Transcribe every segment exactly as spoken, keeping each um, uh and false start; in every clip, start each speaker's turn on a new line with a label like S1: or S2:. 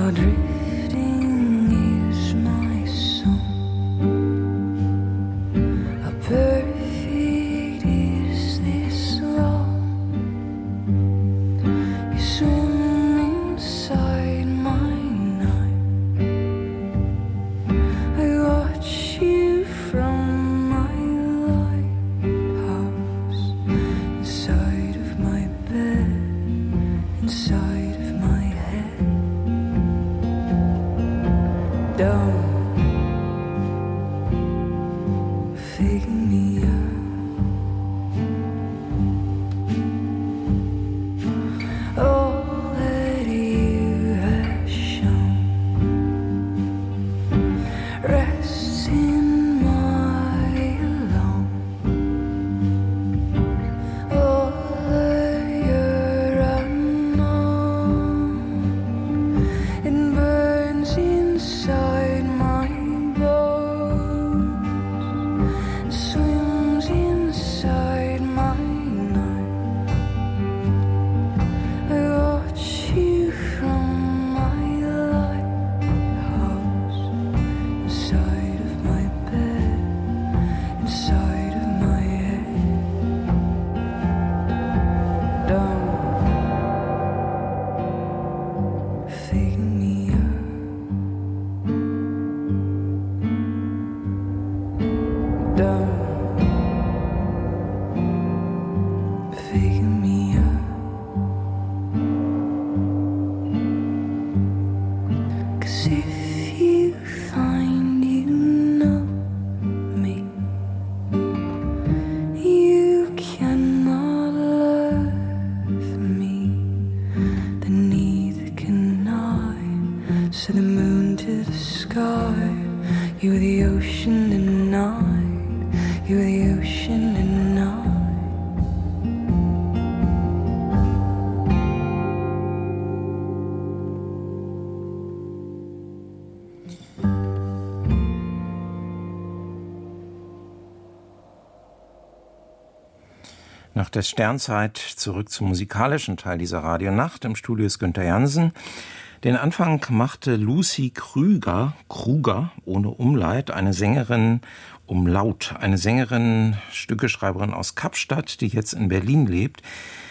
S1: Nach der Sternzeit zurück zum musikalischen Teil dieser Radionacht. Im Studio ist Günther Jansen. Den Anfang machte Lucy Krüger, Kruger, ohne Umlaut, eine Sängerin Umlaut, eine Sängerin, Stückeschreiberin aus Kapstadt, die jetzt in Berlin lebt.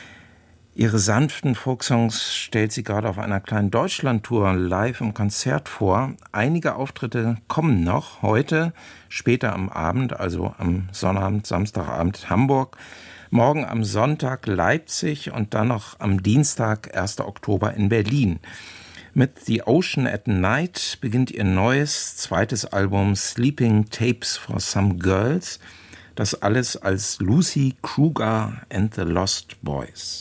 S1: Ihre sanften Folksongs stellt sie gerade auf einer kleinen Deutschlandtour live im Konzert vor. Einige Auftritte kommen noch heute, später am Abend, also am Sonnabend, Samstagabend Hamburg. Morgen am Sonntag Leipzig und dann noch am Dienstag, erster Oktober in Berlin. Mit The Ocean at Night beginnt ihr neues, zweites Album Sleeping Tapes for Some Girls. Das alles als Lucy Kruger and the Lost Boys.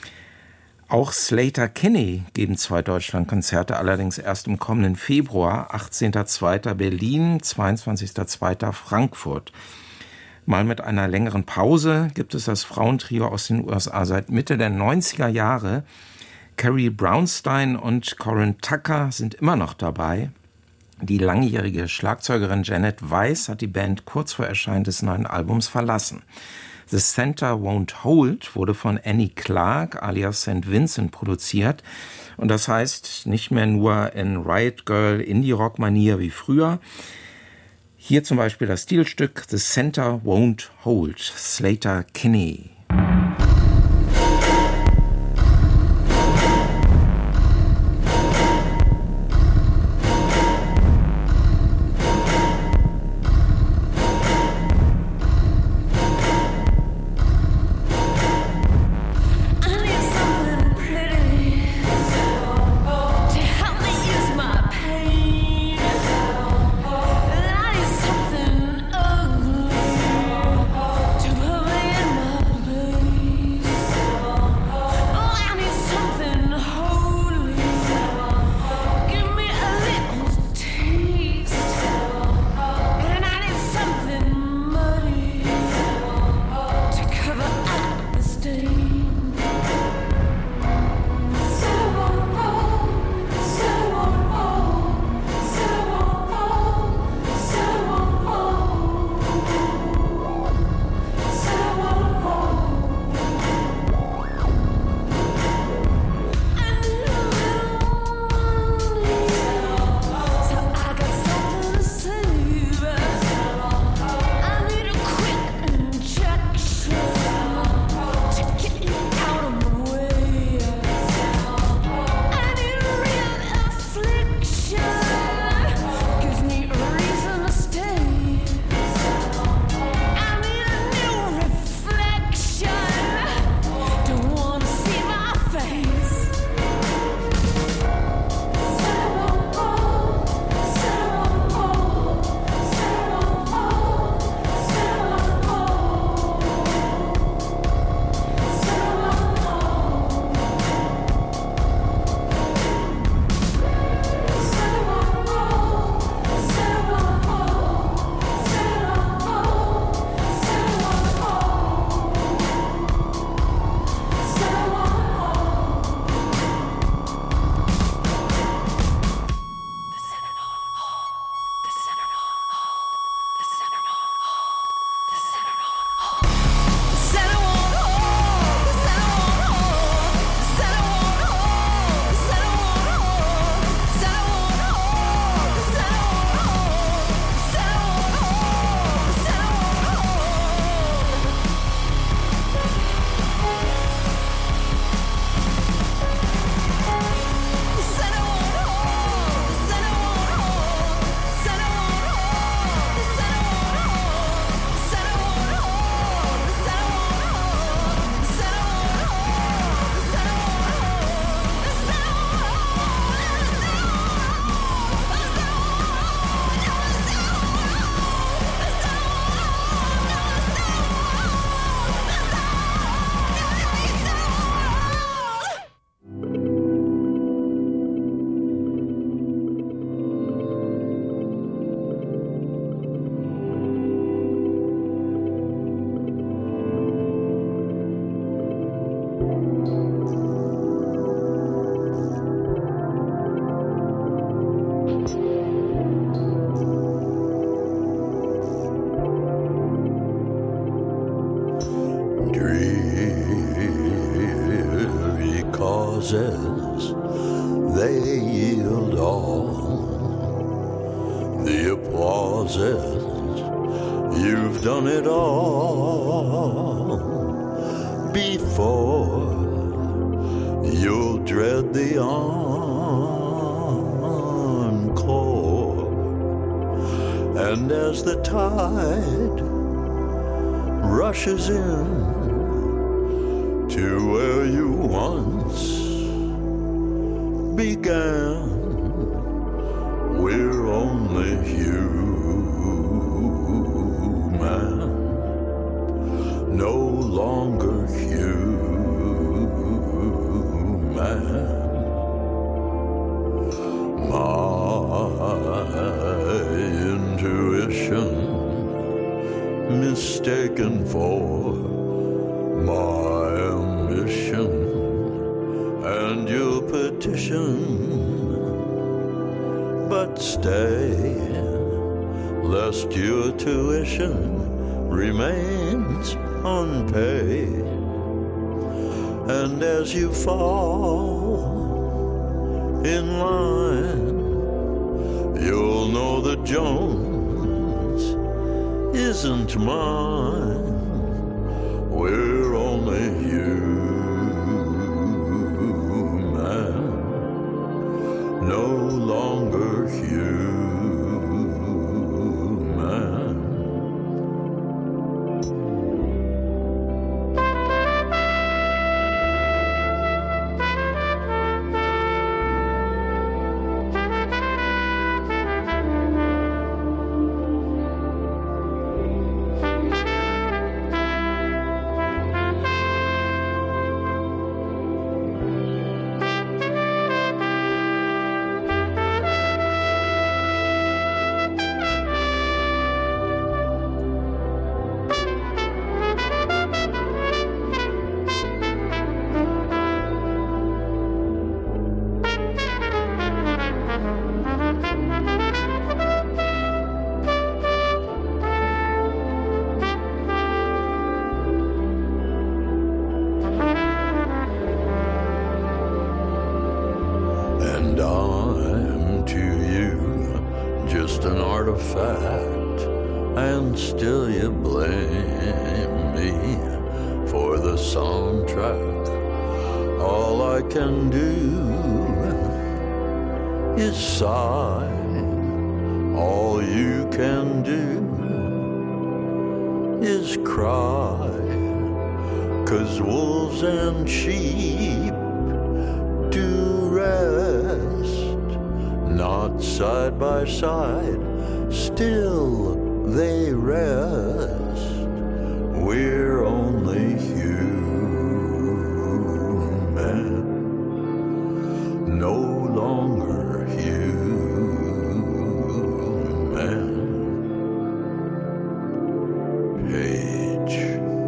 S1: Auch Sleater-Kinney geben zwei Deutschlandkonzerte, allerdings erst im kommenden Februar, achtzehnter zweiter Berlin, zweiundzwanzigster zweiter Frankfurt. Mal mit einer längeren Pause gibt es das Frauentrio aus den U S A seit Mitte der neunziger Jahre. Carrie Brownstein und Corinne Tucker sind immer noch dabei. Die langjährige Schlagzeugerin Janet Weiss hat die Band kurz vor Erscheinen des neuen Albums verlassen. The Center Won't Hold wurde von Annie Clark alias Saint Vincent produziert. Und das heißt nicht mehr nur in Riot Girl Indie-Rock-Manier wie früher. Hier zum Beispiel das Stilstück The Center Won't Hold, Sleater-Kinney.
S2: To hurry in my applauses, they yield all. The applauses, you've done it all. Before you'll dread the encore. And as the tide rushes in to where you once began, we're only human, no longer human. My intuition mistaken for my ambition, and your petition, but stay, lest your tuition remains unpaid. And as you fall in line, you'll know that Jones isn't mine. We're only human, no longer human. Side, still they rest. We're only human, no longer human. Page.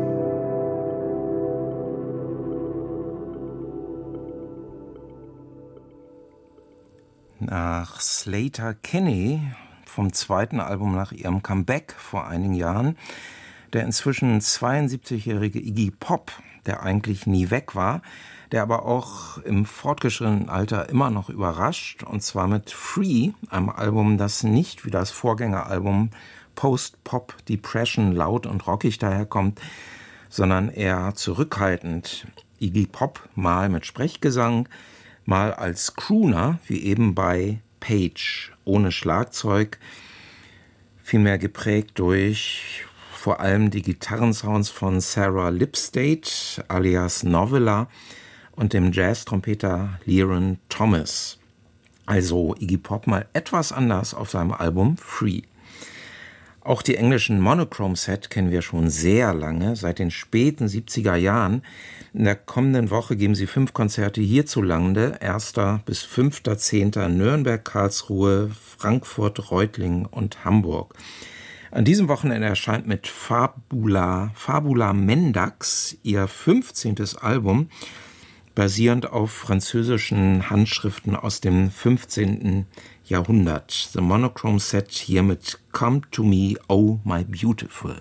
S1: Nach Sleater-Kinney vom zweiten Album nach ihrem Comeback vor einigen Jahren, der inzwischen zweiundsiebzigjährige Iggy Pop, der eigentlich nie weg war, der aber auch im fortgeschrittenen Alter immer noch überrascht, und zwar mit Free, einem Album, das nicht wie das Vorgängeralbum Post-Pop-Depression laut und rockig daherkommt, sondern eher zurückhaltend. Iggy Pop mal mit Sprechgesang, mal als Crooner, wie eben bei Page, ohne Schlagzeug, vielmehr geprägt durch vor allem die Gitarrensounds von Sarah Lipstate alias Novella und dem Jazz-Trompeter Leron Thomas. Also Iggy Pop mal etwas anders auf seinem Album Free. Auch die englischen Monochrome Set kennen wir schon sehr lange, seit den späten siebziger Jahren. In der kommenden Woche geben sie fünf Konzerte hierzulande, erster bis fünfter Zehnter Nürnberg, Karlsruhe, Frankfurt, Reutlingen und Hamburg. An diesem Wochenende erscheint mit Fabula, Fabula Mendax ihr fünfzehntes Album, basierend auf französischen Handschriften aus dem fünfzehnten Jahrhundert. The Monochrome Set hier mit Come to Me, Oh My Beautiful.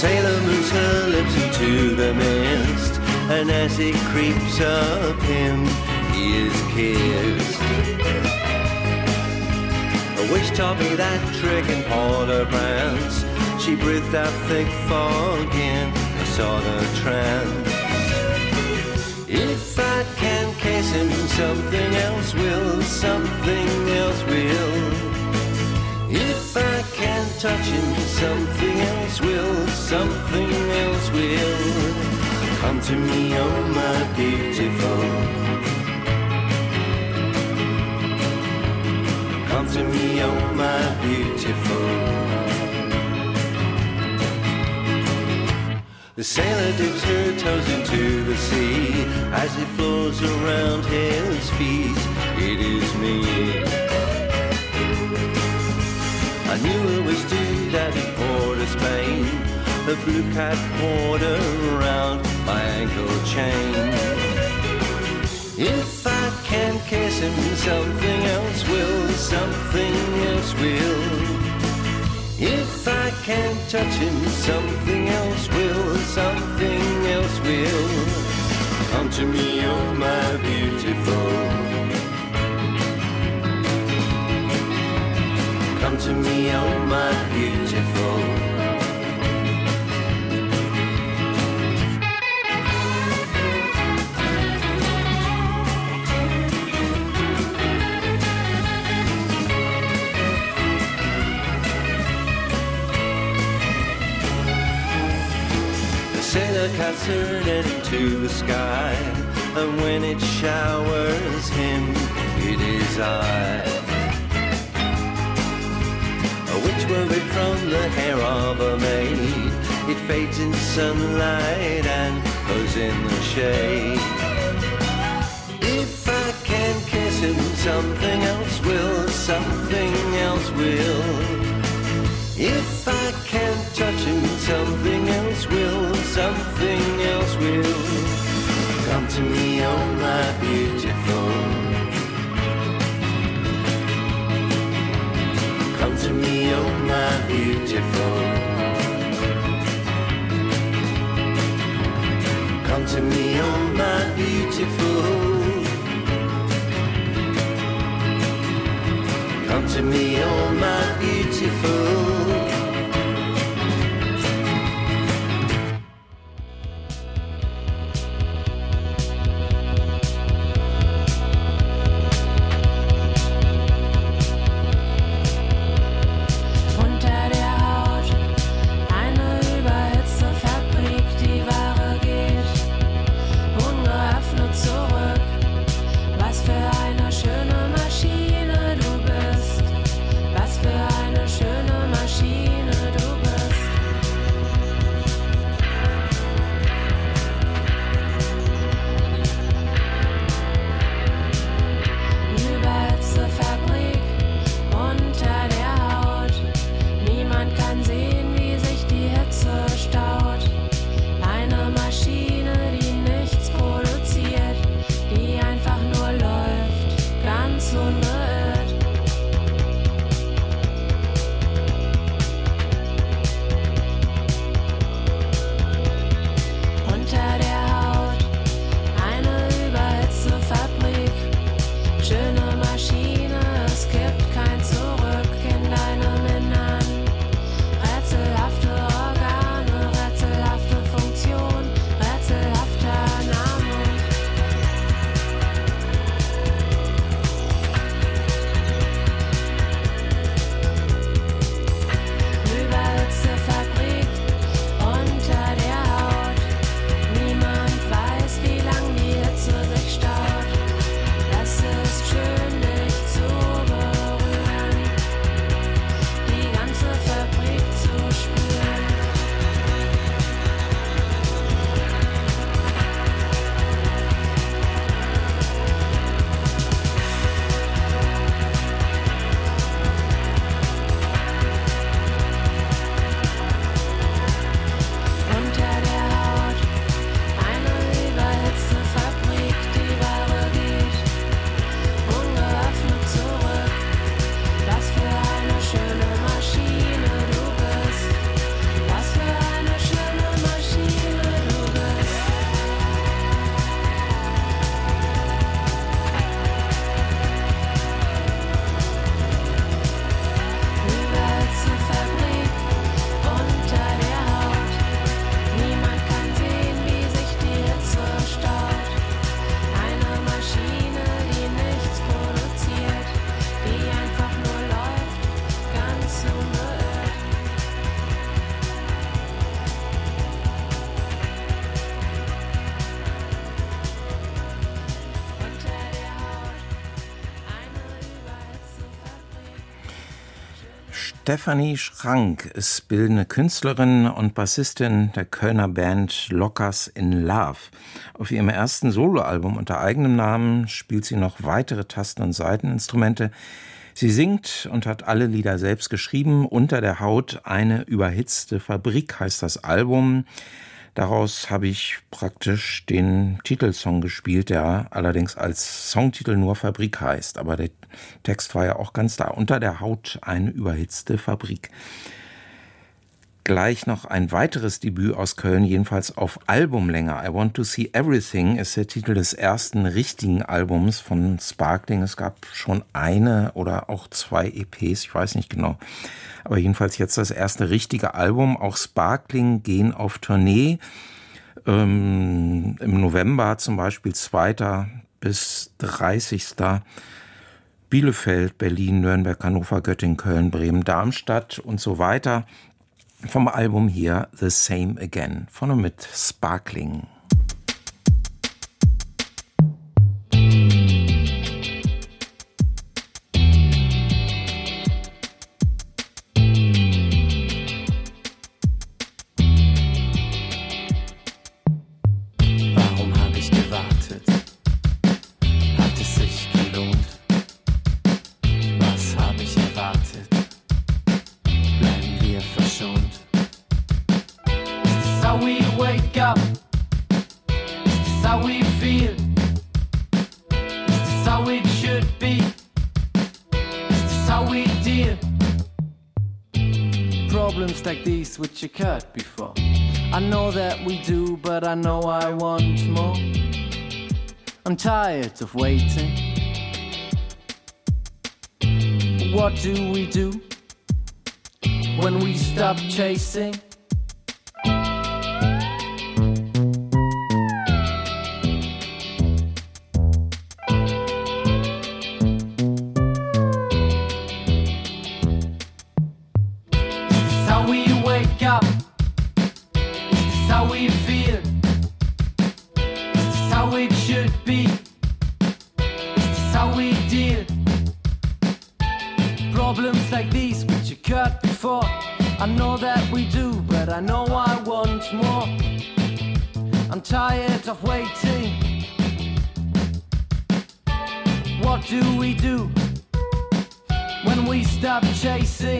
S3: sailor moves her lips into the mist, and as it creeps up him, he is kissed. A witch taught me that trick in Port-au-Prince. She breathed out thick fog in a sort of trance. If I can kiss him, something else will, something else will. If I can touch him, something else will, something else will. Come to me, oh my beautiful. Come to me, oh my beautiful. The sailor dips her toes into the sea as it flows around his feet. It is me. I knew a witch do that in Port of Spain. The blue cat poured around my ankle chain. If I can kiss him, something else will, something else will. If I can touch him, something else will, something else will. Come to me, oh my beautiful. Come to me, oh my beautiful. Sailor casts her net into the sky, and when it showers him, it is I. A witch wove it from the hair of a maid. It fades in sunlight and goes in the shade. If I can kiss him, something else will, something else will. If I can touch him, something else will, something else will. Come to me, oh my beautiful. Come to me, oh my beautiful. Come to me, oh my beautiful. Come to me, oh my beautiful.
S4: Schöne Maschine.
S1: Stefanie Schrank ist bildende Künstlerin und Bassistin der Kölner Band Lockers in Love. Auf ihrem ersten Soloalbum unter eigenem Namen spielt sie noch weitere Tasten- und Saiteninstrumente. Sie singt und hat alle Lieder selbst geschrieben. Unter der Haut eine überhitzte Fabrik heißt das Album. Daraus habe ich praktisch den Titelsong gespielt, der allerdings als Songtitel nur Fabrik heißt. Aber der Text war ja auch ganz da. Unter der Haut eine überhitzte Fabrik. Gleich noch ein weiteres Debüt aus Köln, jedenfalls auf Albumlänge. I Want to See Everything ist der Titel des ersten richtigen Albums von Sparkling. Es gab schon eine oder auch zwei E Ps, ich weiß nicht genau. Aber jedenfalls jetzt das erste richtige Album. Auch Sparkling gehen auf Tournee. Ähm, im November zum Beispiel zweiter bis dreißigster Bielefeld, Berlin, Nürnberg, Hannover, Göttingen, Köln, Bremen, Darmstadt und so weiter. Vom Album hier The Same Again, von und mit Sparkling.
S4: Warum hab ich gewartet? Hat es sich gelohnt? Was hab ich erwartet? Bleiben wir verschont? Is this how we wake up? Is this how we feel? Is this how it should be? Is this how we deal? Problems like these which occurred before. I know that we do, but I know I want more. I'm tired of waiting. What do we do when we stop chasing? Is this how we wake up? Is this how we feel? Is this how it should be? Is this how we deal? Problems like these which occurred before. I know that we do, but I know I want more. I'm tired of waiting. What do we do when we stop chasing?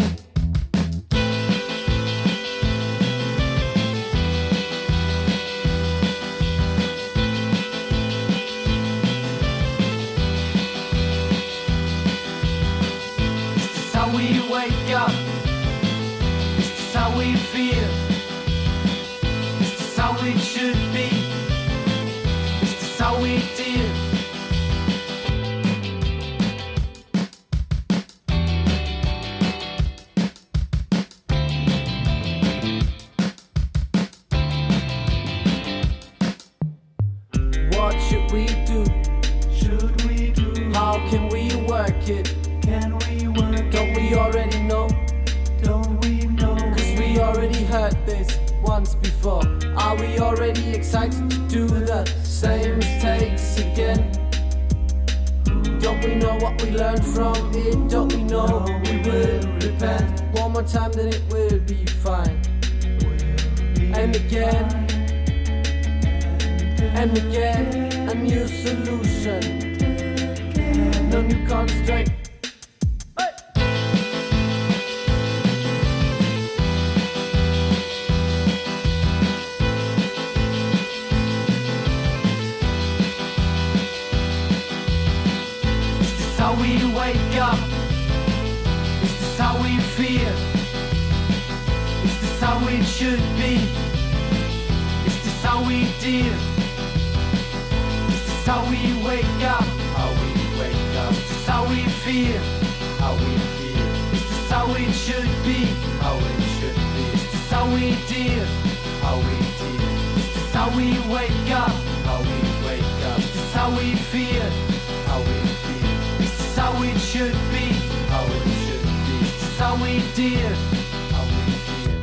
S4: Is this how we wake up? Is this how we feel? Is this how it should be? Is this how we deal? What should we do?
S5: Should we do?
S4: How can we work it?
S5: Can we work?
S4: Don't we already know?
S5: Don't we know?
S4: Cause we already heard this once before. Are we already excited to do the same mistakes again? Don't we know what we learned from it? Don't we know we will repent? One more time then it will be fine. And again, and again, a new solution. No new constraint. Is this how we wake up? Is this how we feel? Is this how it should be? Is this how we deal? Is this how we wake up? How we wake up? Is this how we feel? How we feel? Is this how it should be? How it should be? Is this how we deal? How we deal? Is this how we wake up? How we wake up? Is this how we feel? How we feel? Is this how it should be? How it should be? Is this how we deal? How we feel?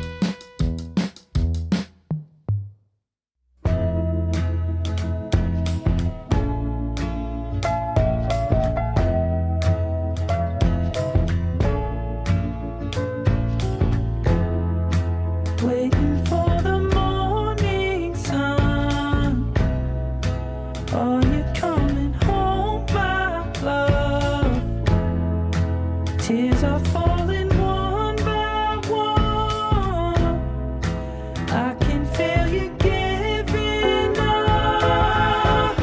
S5: Tears are falling one by one. I can feel you giving up.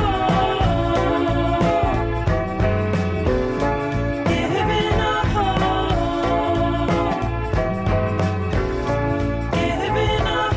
S5: Giving up. Giving up.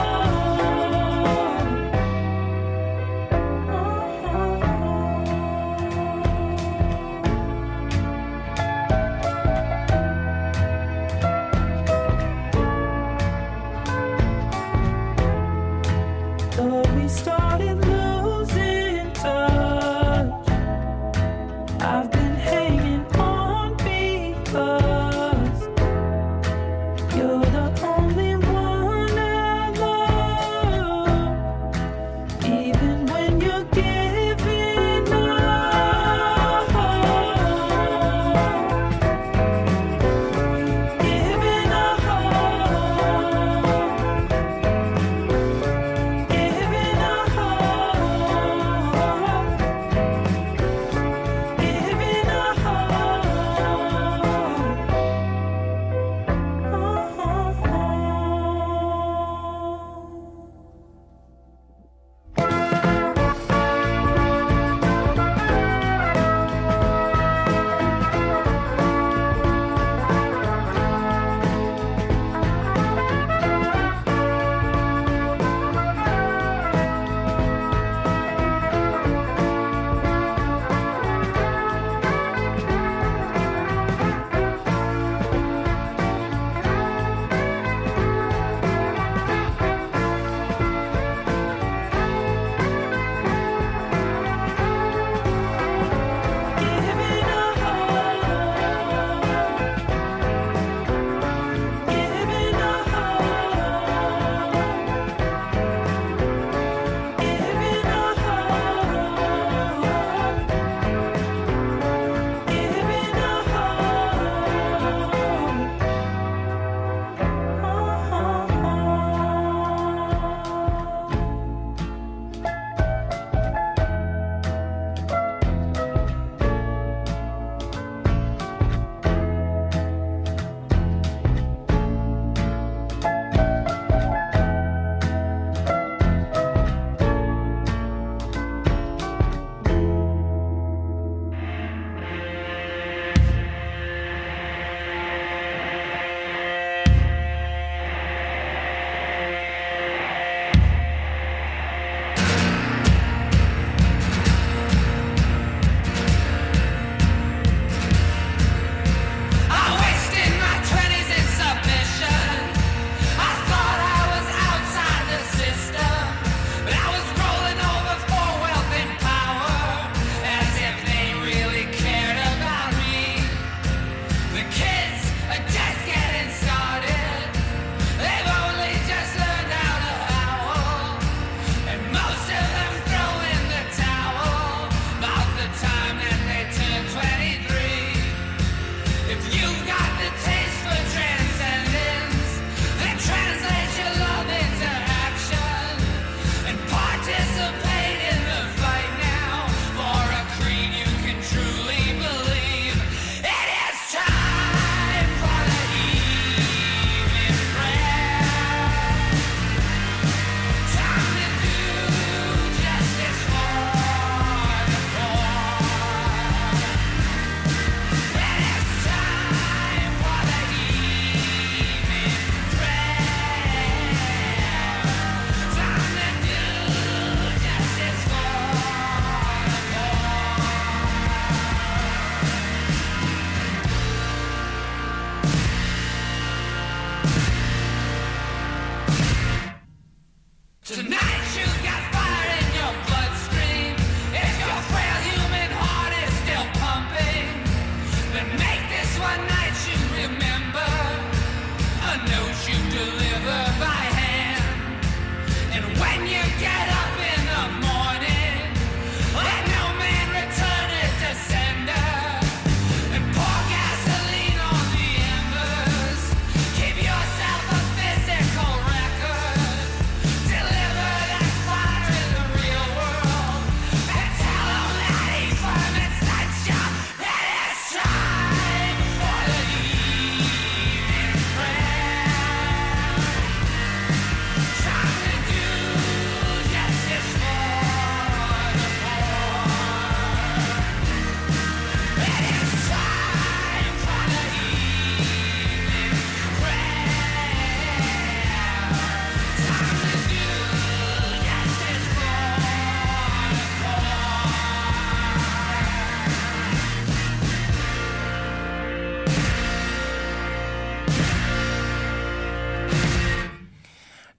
S5: Though we started losing touch, I've been hanging on because you're the only one I love. Even when you're giving up, giving up. Giving up, giving up.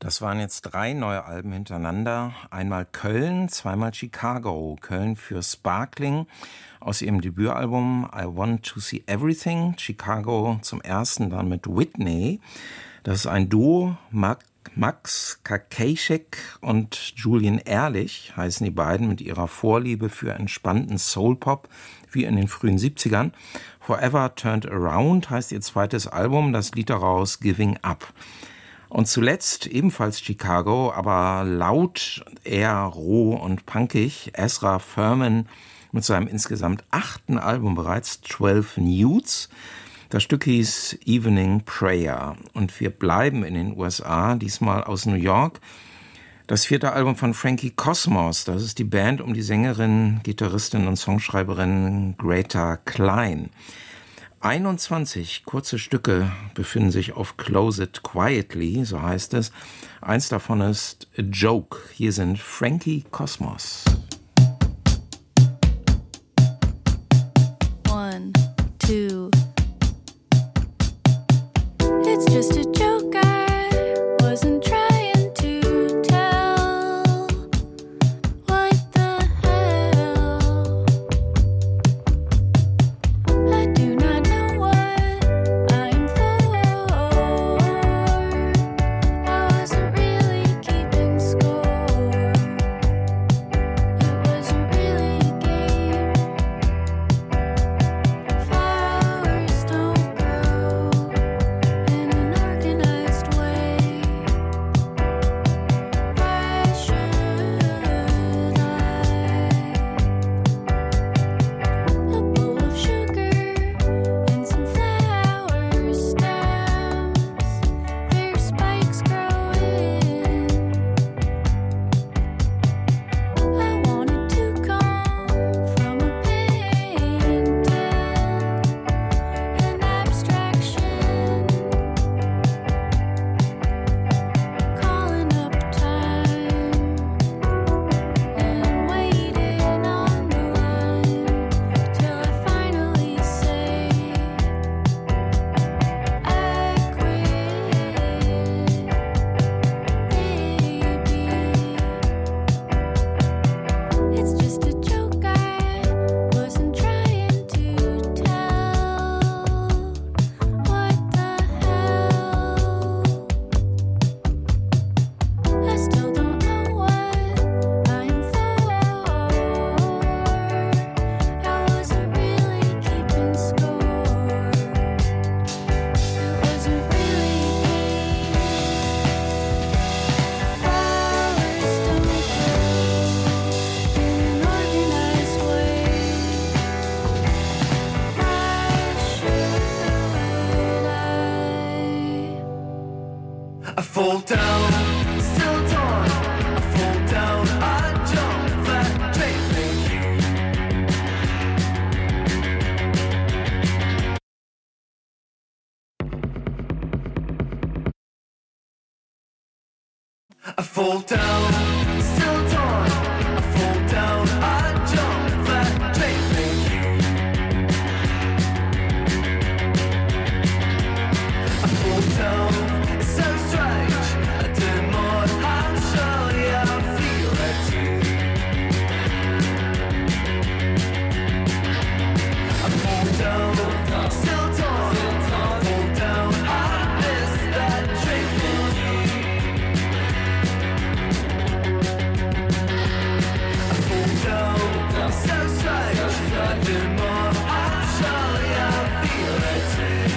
S1: Das waren jetzt drei neue Alben hintereinander. Einmal Köln, zweimal Chicago. Köln für Sparkling aus ihrem Debütalbum I Want to See Everything. Chicago zum ersten dann mit Whitney. Das ist ein Duo. Max Kakaszek und Julian Ehrlich heißen die beiden mit ihrer Vorliebe für entspannten Soulpop wie in den frühen siebzigern. Forever Turned Around heißt ihr zweites Album, das Lied daraus Giving Up. Und zuletzt ebenfalls Chicago, aber laut, eher roh und punkig, Ezra Furman mit seinem insgesamt achten Album bereits, zwölf Nudes. Das Stück hieß Evening Prayer. Und wir bleiben in den U S A, diesmal aus New York. Das vierte Album von Frankie Cosmos, das ist die Band um die Sängerin, Gitarristin und Songschreiberin Greta Klein. einundzwanzig kurze Stücke befinden sich auf Close It Quietly, so heißt es. Eins davon ist A Joke. Hier sind Frankie Cosmos.
S6: One, two. It's just a joke, I wasn't trying to tell. What the hell? I do not know what I'm for. I wasn't really keeping score. It wasn't really a game. Flowers don't grow in an organized way. Why should I? A bowl of sugar and some flower stems. Their spikes grow in. I wanted to come from a painting, an abstraction, calling up time and waiting on the line till I finally say I quit. Maybe it's just a joke, I wasn't trying to tell. What the hell? I still don't know what I'm for. I wasn't really keeping score. It wasn't really a game. Flowers don't grow in an organized way. Why should I?
S3: I fall down, still torn. I fall down, I jump that chasing. I fall down, still torn. I fall down, I jump that chasing. I fall down, it's so strange. I do more, I'm sure, yeah, I feel it too. I fall down, still torn. I fall down, I miss that trick with you. I fall down, it's so strange. I do more, I'm sure, yeah, I feel it too.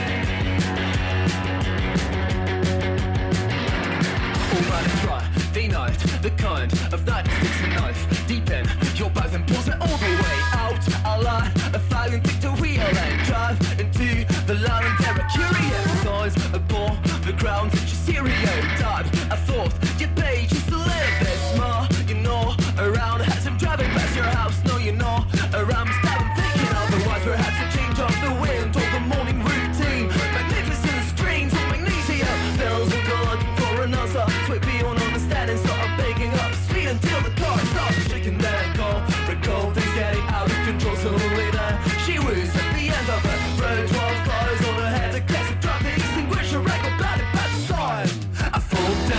S3: All right, try, denied, the kind of night that sticks a knife deep in your back and pulls it all the way out. A line, a flying thing to wheel and drive into the line and there are curious eyes above the ground that your stereotype. I thought you'd pay just to live this more. You're not around as I'm driving past your house. No, you're not around. Stop and thinking otherwise. Perhaps a change of the wind or the morning routine. Magnificent screens on magnesium pills and go looking for an answer. Sweet beyond understanding, so I'm picking up speed until the car stops. Shaking that go, the cold thing's getting out of control. Slowly then she was at the end of it. Road twelve flies on her head. The classic drop the extinguisher, record bloody past the time. I fall down.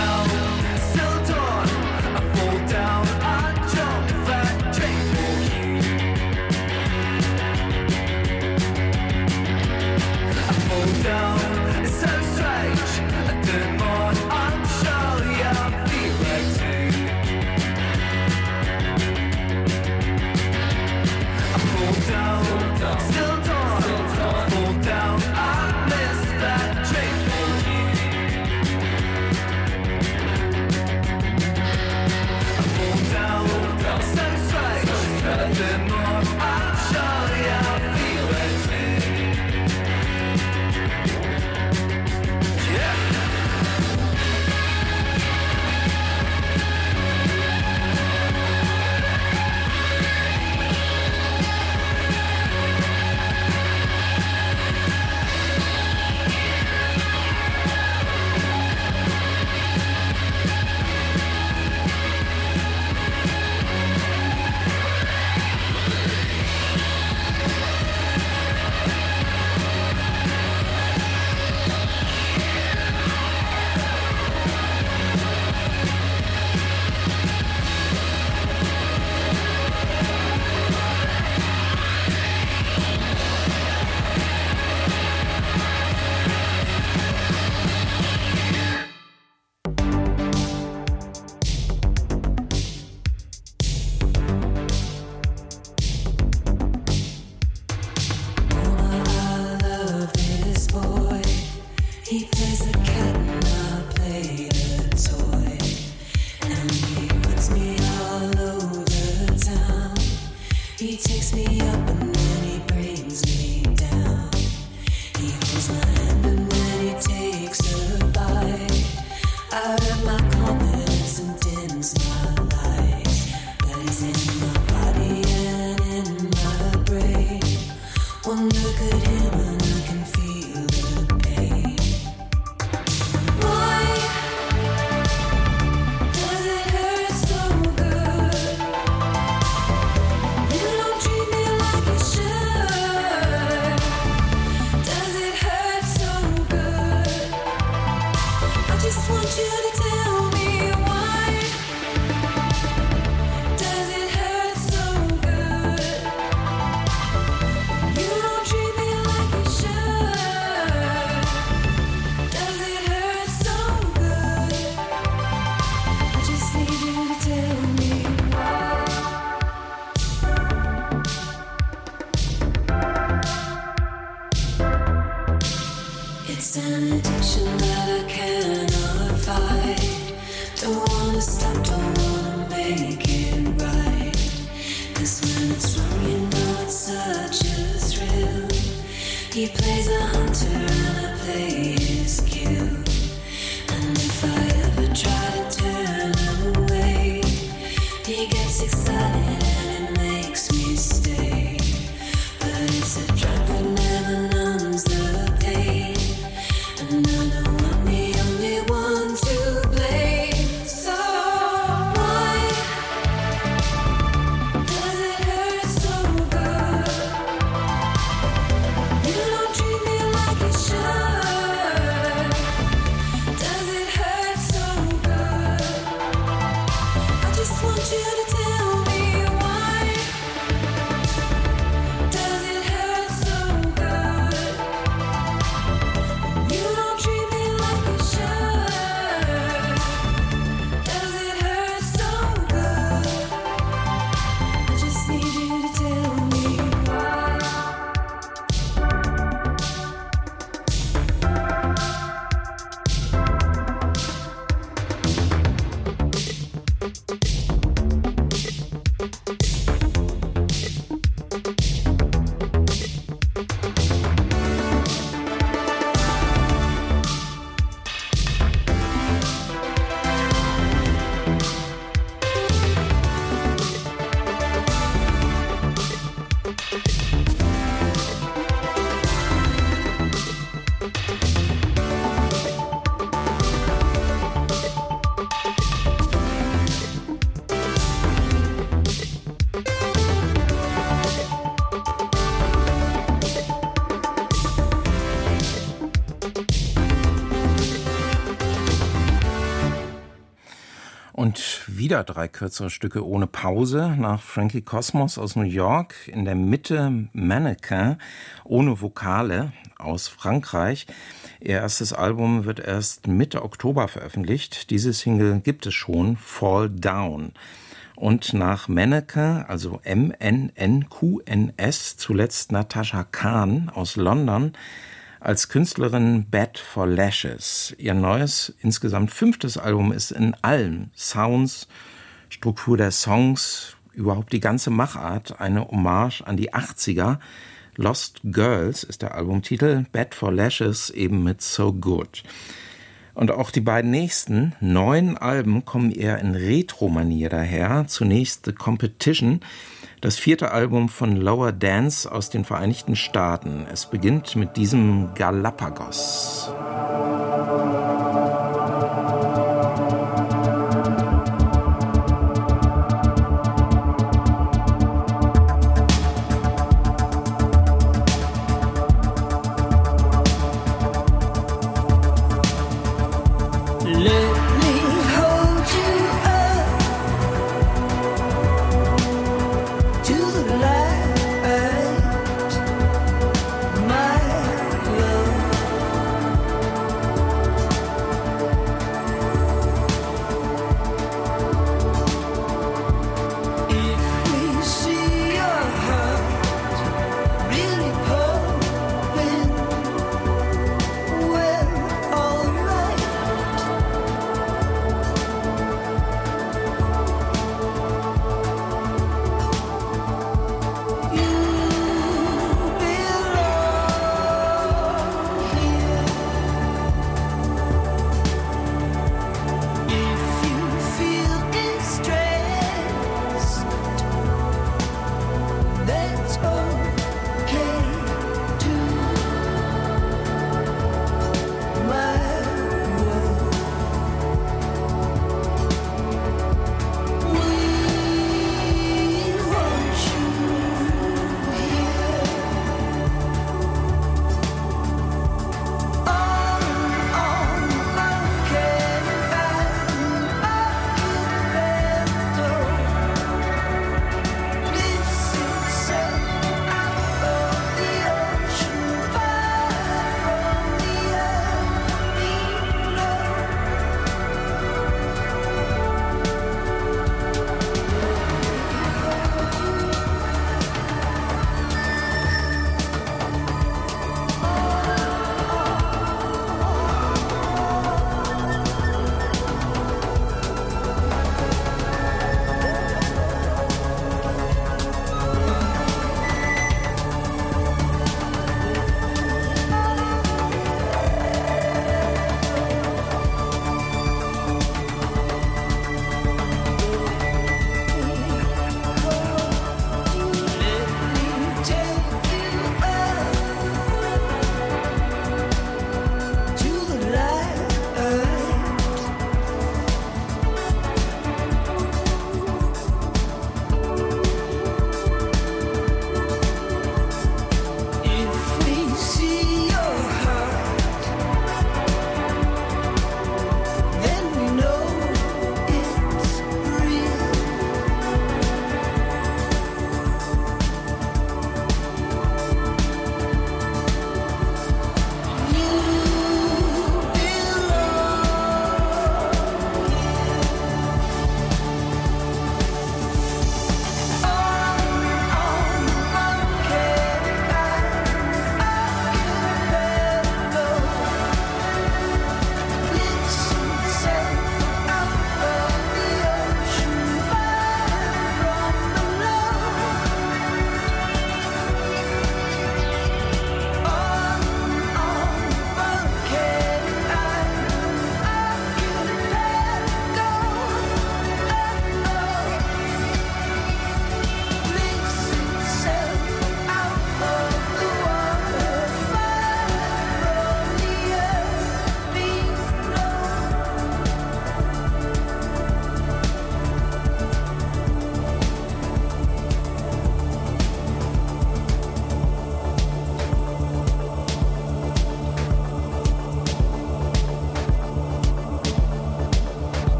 S7: It's an addiction that I cannot fight. Don't wanna stop, don't wanna make it right. 'Cause when it's wrong, you know it's such a thrill. He plays a hunter and I play his cue. And if I ever try to turn away, he gets excited and it makes me stay. But it's a drug that never numbs the pain. And I know I'm the only one to blame. So why does it hurt so good? You don't treat me like you should. Does it hurt so good? I just want you to tell me why. Does it hurt so good? You don't treat me like you should. Does it hurt so good? I just need you to tell me why.
S1: Und wieder drei kürzere Stücke ohne Pause nach Frankie Cosmos aus New York. In der Mitte Mannequin ohne Vokale aus Frankreich. Ihr erstes Album wird erst Mitte Oktober veröffentlicht. Diese Single gibt es schon, Fall Down. Und nach Mannequin, also M N N Q N S, zuletzt Natasha Khan aus London, als Künstlerin Bad for Lashes. Ihr neues, insgesamt fünftes Album ist in allem, Sounds, Struktur der Songs, überhaupt die ganze Machart, eine Hommage an die achtziger. Lost Girls ist der Albumtitel, Bad for Lashes eben mit So Good. Und auch die beiden nächsten neun Alben kommen eher in Retro-Manier daher. Zunächst The Competition, das vierte Album von Lower Dance aus den Vereinigten Staaten. Es beginnt mit diesem Galapagos.
S7: Let me hold you up to the light, my love.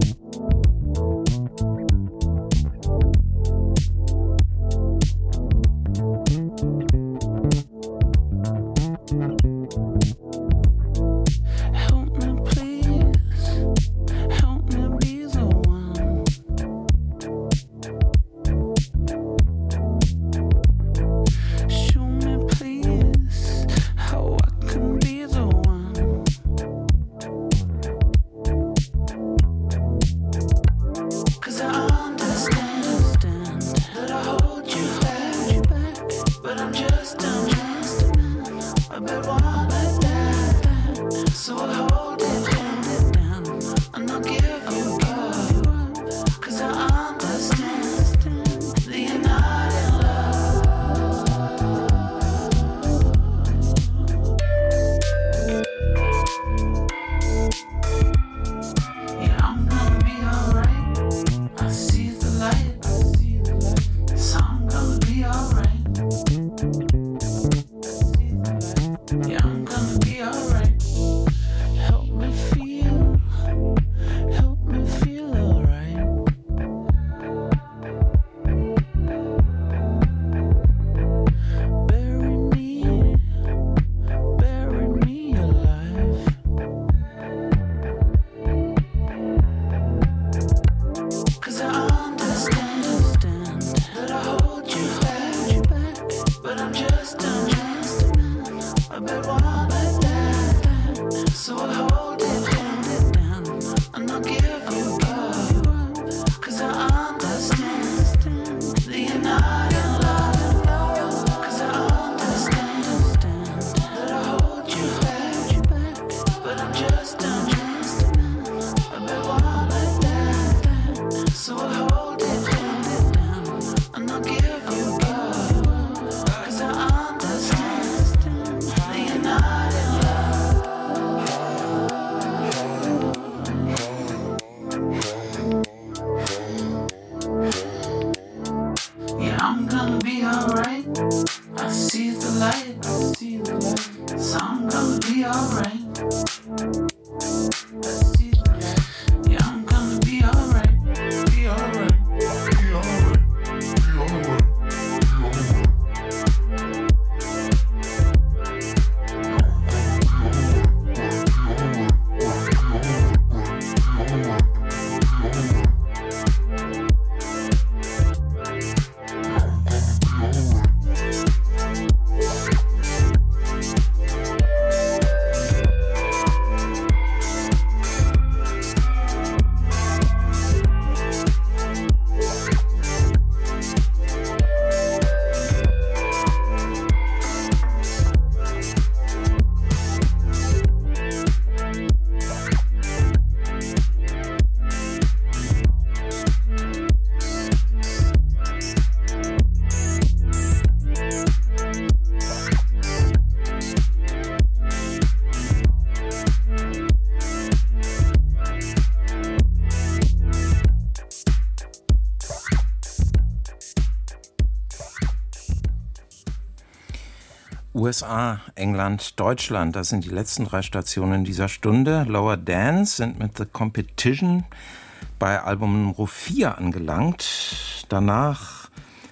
S1: U S A, England, Deutschland, das sind die letzten drei Stationen dieser Stunde. Lower Dance sind mit The Competition bei Album Nummer vier angelangt. Danach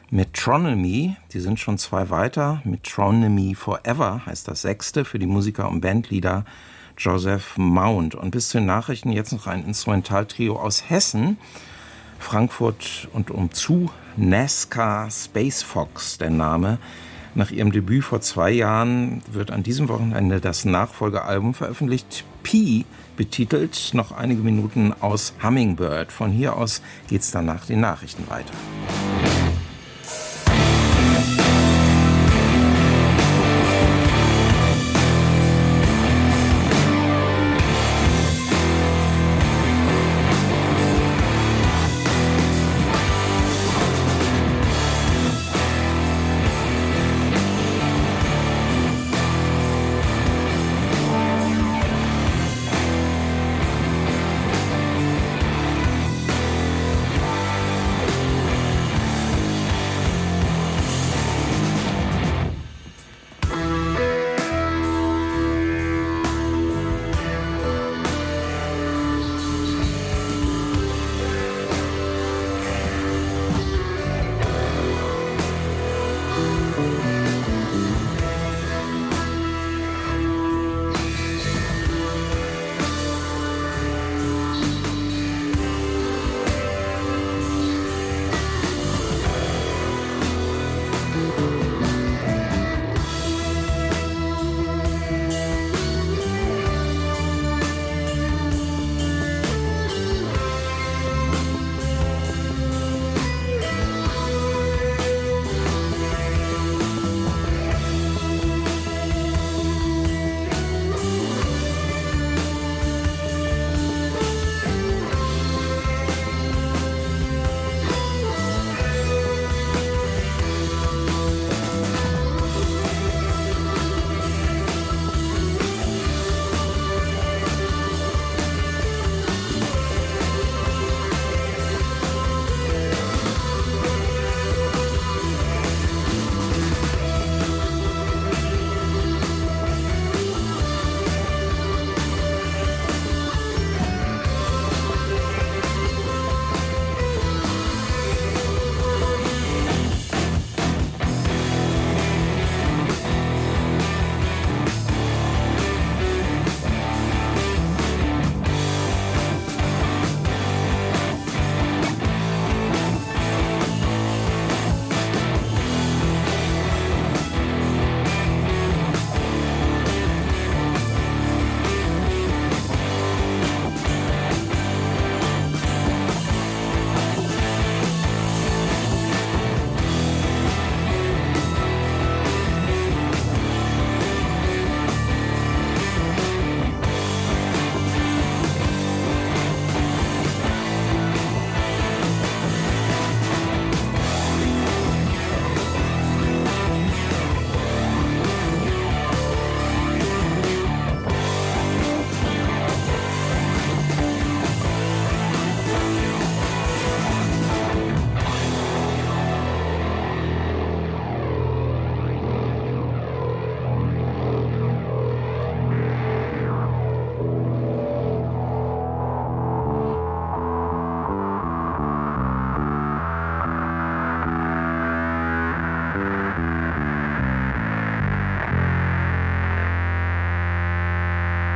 S1: Metronomy, die sind schon zwei weiter. Metronomy Forever heißt das sechste für die Musiker und Bandleader Joseph Mount. Und bis zu den Nachrichten jetzt noch ein Instrumentaltrio aus Hessen, Frankfurt und umzu, NASCAR Space Fox der Name. Nach ihrem Debüt vor zwei Jahren wird an diesem Wochenende das Nachfolgealbum veröffentlicht, P betitelt, noch einige Minuten aus Hummingbird. Von hier aus geht's dann nach den Nachrichten weiter.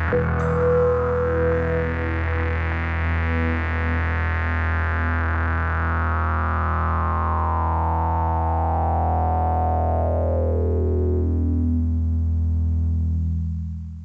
S8: Thank